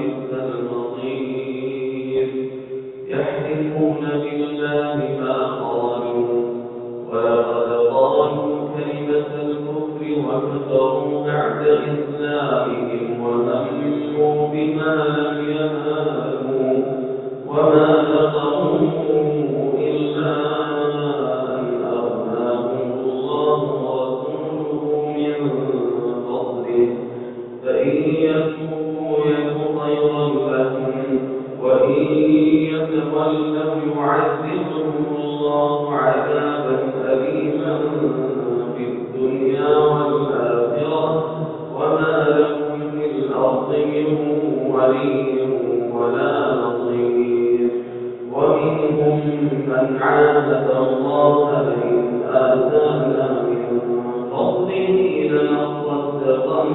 وبئس المصير. يحلفون بالله ما قالوا ولقد قالوا كلمة الكفر وكفروا بعد إسلامهم وهموا بما لم ينالوا وما نقموا إلا أن أغناهم الله ورسوله من فضله فإن يتوبوا يك خيرا لهم وإن يتولوا يعذبهم الله عذابا أليما في الدنيا والآخرة وما لهم في الأرض من ولي ولا نصير. ومنهم من عاهد الله لئن آتانا من فضله لنصدقن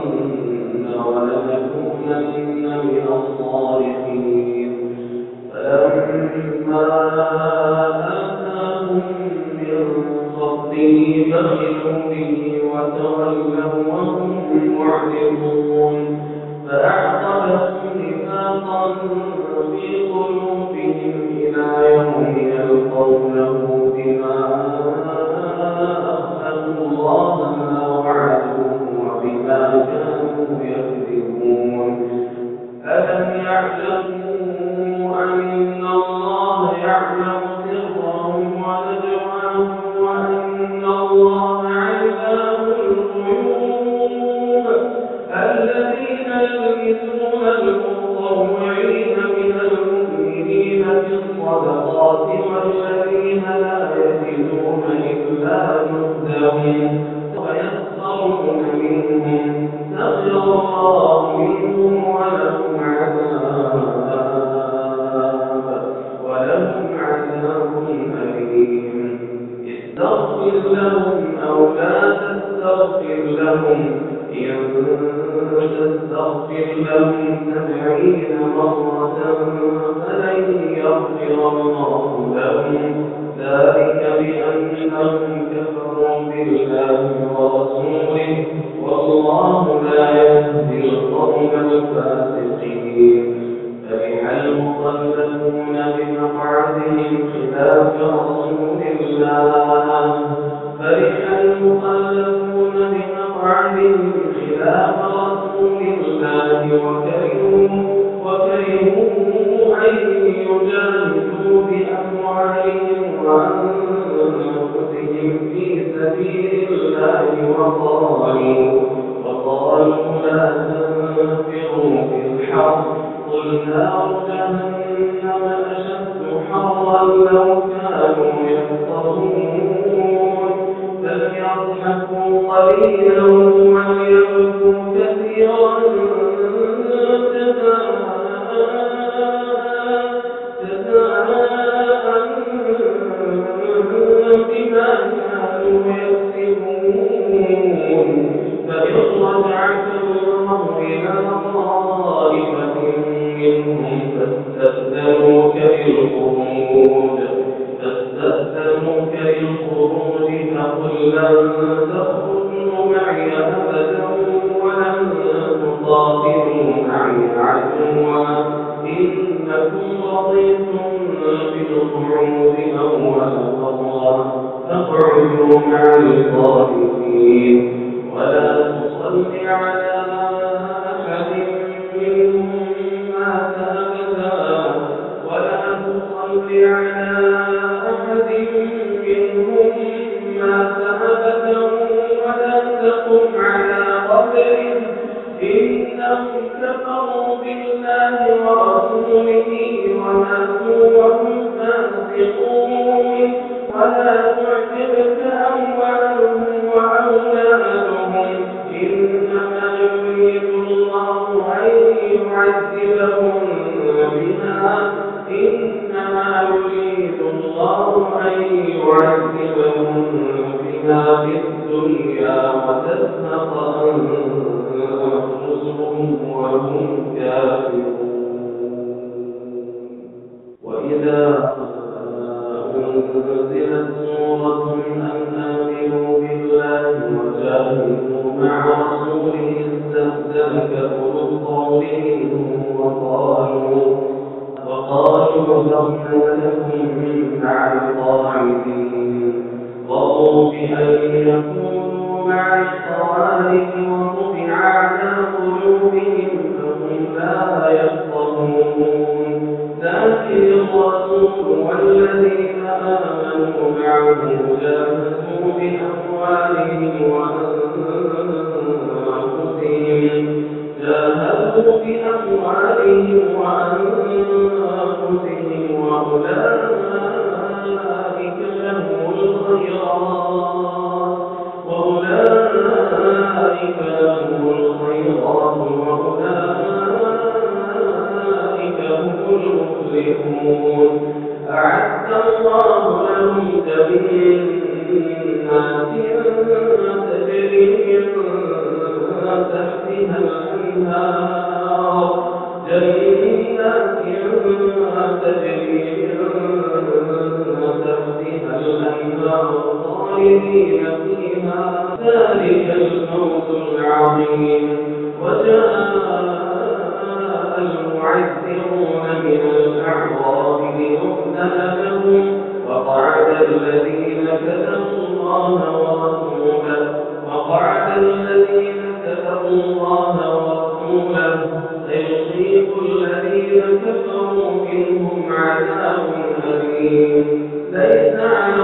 ولنكونن من الصالحين فلما آتاهم من فضله بخلوا به وتولوا وهم معرضون فأعقبهم نفاقا في قلوبهم إلى يوم يلقونه بما أخلفوا الله ما وعدوه وبما كانوا يكذبون. ألم يعلموا أن الله يعلم سرهم ونجواهم وأن الله علام الغيوب. الذين يلمزون المطوعين من المؤمنين في الصدقات والذين لا يجدون إلا جهدهم ويسخرون منهم سخر الله منهم ولهم عذاب أليم. استغفر لهم أو لا تستغفر لهم إن تستغفر لهم 70 مرة فلن يغفر الله لهم ذلك بأنهم كفروا بالله ورسوله والله لا يهدي القوم الفاسقين. فرح المخلفون بمقعدهم خلاف رسول الله وكرهوا أن يجاهدوا بأموالهم وأنفسهم في سبيل الله وقالوا لا تنفروا في الحر قل نار جهنم أشد حرا لو كانوا يفقهون. فليضحكوا قليلا وليبكوا كثيرا بما كانوا يكسبون. فإن رجعت الله إلى طائفة منهم فاستأذنوك للخروج فقل لن تخرجوا معي أبدا ولن تقاتلوا معي عدوا إنكم رضيتم بالقعود أول مرة فاقعدوا مع الخالفين. ولا تصل على أحد منهم مات أبدا ولا تصل على أحد منهم مات أبدا ولا تقم على قبره إنهم كفروا بالله ورسوله وماتوا وهم فاسقون. ولا تعجبك أموالهم وأولادهم إنما يريد الله أن يعذبهم بها في الدنيا وتزهق أنفسهم وهم كافرون. وإذا أنزلت سورة أن آمنوا بالله وجاهدوا مع رسوله استأذنك أولو الطول منهم وقالوا ذرنا لكم مع القاعدين رضوا بأن يكونوا مع الخوالف وطبع على قلوبهم فهم لا يفقهون لكن الرسول والذين آمنوا معه جاهدوا بأموالهم وأنفسهم وأولئك لهم الخيرات وأولئك هم المفلحون أعد الله لهم جنات تجري من تحتها الأنهار خالدين فيها ذلك الفوز العظيم وجاء المعذرون من الأعراب ليؤذن لهم وقعد الذين كذبوا الله ورسوله سيصيب الذين كفروا منهم عذاب أليم ليس على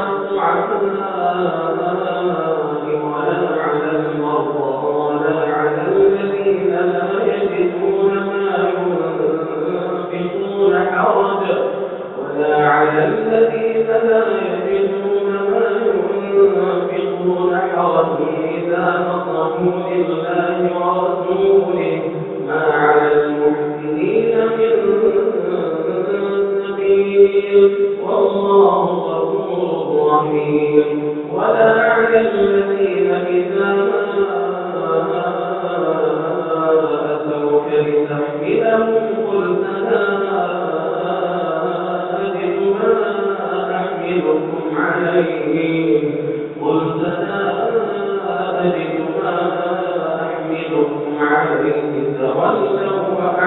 الضعفاء ولا على المرضى ولا على الذين لا يجدون ما ينفقون حرج إذا نصحوا لله ورسوله ما على المحسنين من سبيل والله غفور رحيم ولا على الذين إذا ما أتوك لتحملهم قلت لا أجد ما أحملكم عليه تولوا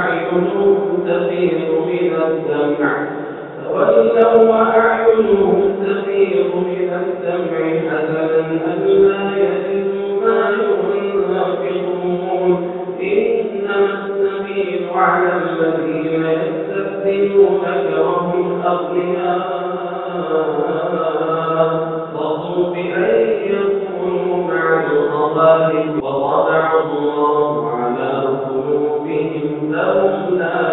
وأعينهم تفيض من الدمع حزنا ألا يجدوا ما ينفقون إنما السبيل على الذين يستبدلونك وهم أغنياء رضوا بأن يكونوا مع الخوالف وطبع الله على قلوبهم فهم لا